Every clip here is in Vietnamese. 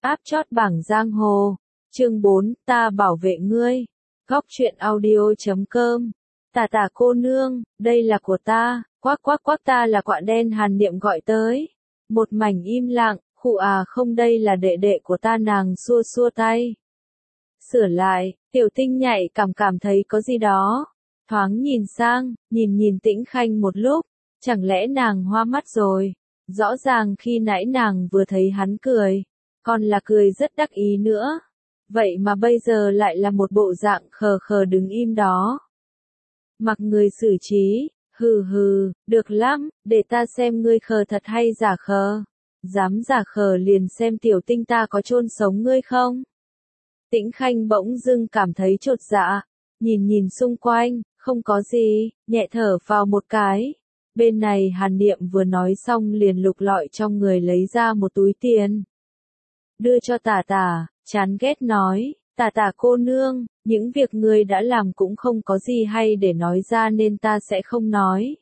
Áp chót bảng giang hồ. Chương 4, ta bảo vệ ngươi. Góc truyện audio.com. Tà tà cô nương, đây là của ta, quắc quắc quắc, ta là quạ đen, Hàn Niệm gọi tới. Một mảnh im lặng, khụ à không, đây là đệ đệ của ta, nàng xua xua tay. Sửa lại, Tiểu Tinh nhạy cảm thấy có gì đó. Thoáng nhìn sang, nhìn Tĩnh Khanh một lúc, chẳng lẽ nàng hoa mắt rồi. Rõ ràng khi nãy nàng vừa thấy hắn cười, còn là cười rất đắc ý nữa. Vậy mà bây giờ lại là một bộ dạng khờ khờ đứng im đó. Mặc người xử trí, hừ hừ, được lắm, để ta xem ngươi khờ thật hay giả khờ. Dám giả khờ liền xem Tiểu Tinh ta có chôn sống ngươi không. Tĩnh Khanh bỗng dưng cảm thấy chột dạ, nhìn xung quanh, không có gì, nhẹ thở vào một cái. Bên này Hàn Niệm vừa nói xong liền lục lọi trong người lấy ra một túi tiền. Đưa cho Tà Tà, chán ghét nói, Tà Tà cô nương, những việc ngươi đã làm cũng không có gì hay để nói ra nên ta sẽ không nói.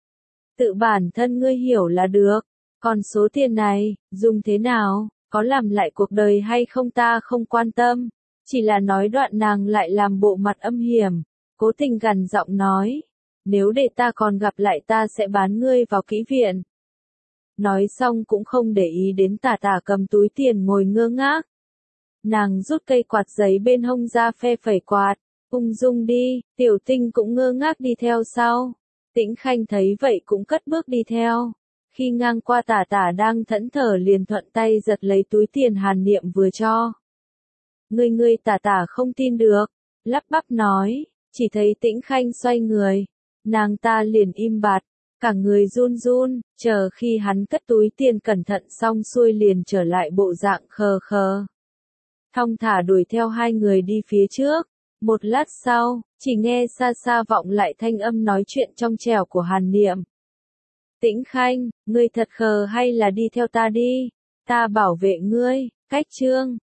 Tự bản thân ngươi hiểu là được, còn số tiền này, dùng thế nào, có làm lại cuộc đời hay không ta không quan tâm. Chỉ là nói đoạn nàng lại làm bộ mặt âm hiểm, cố tình gằn giọng nói, nếu để ta còn gặp lại ta sẽ bán ngươi vào kỹ viện. Nói xong cũng không để ý đến Tà Tà cầm túi tiền ngồi ngơ ngác. Nàng rút cây quạt giấy bên hông ra phe phẩy quạt, ung dung đi, Tiểu Tinh cũng ngơ ngác đi theo sau. Tĩnh Khanh thấy vậy cũng cất bước đi theo. Khi ngang qua Tà Tà đang thẫn thờ liền thuận tay giật lấy túi tiền Hàn Niệm vừa cho. Ngươi Tà Tà không tin được, lắp bắp nói, chỉ thấy Tĩnh Khanh xoay người, nàng ta liền im bặt, cả người run run, chờ khi hắn cất túi tiền cẩn thận xong xuôi liền trở lại bộ dạng khờ khờ. Thong thả đuổi theo hai người đi phía trước, một lát sau, chỉ nghe xa xa vọng lại thanh âm nói chuyện trong trẻo của Hàn Niệm. Tĩnh Khanh, ngươi thật khờ hay là đi theo ta đi, ta bảo vệ ngươi, cách chương.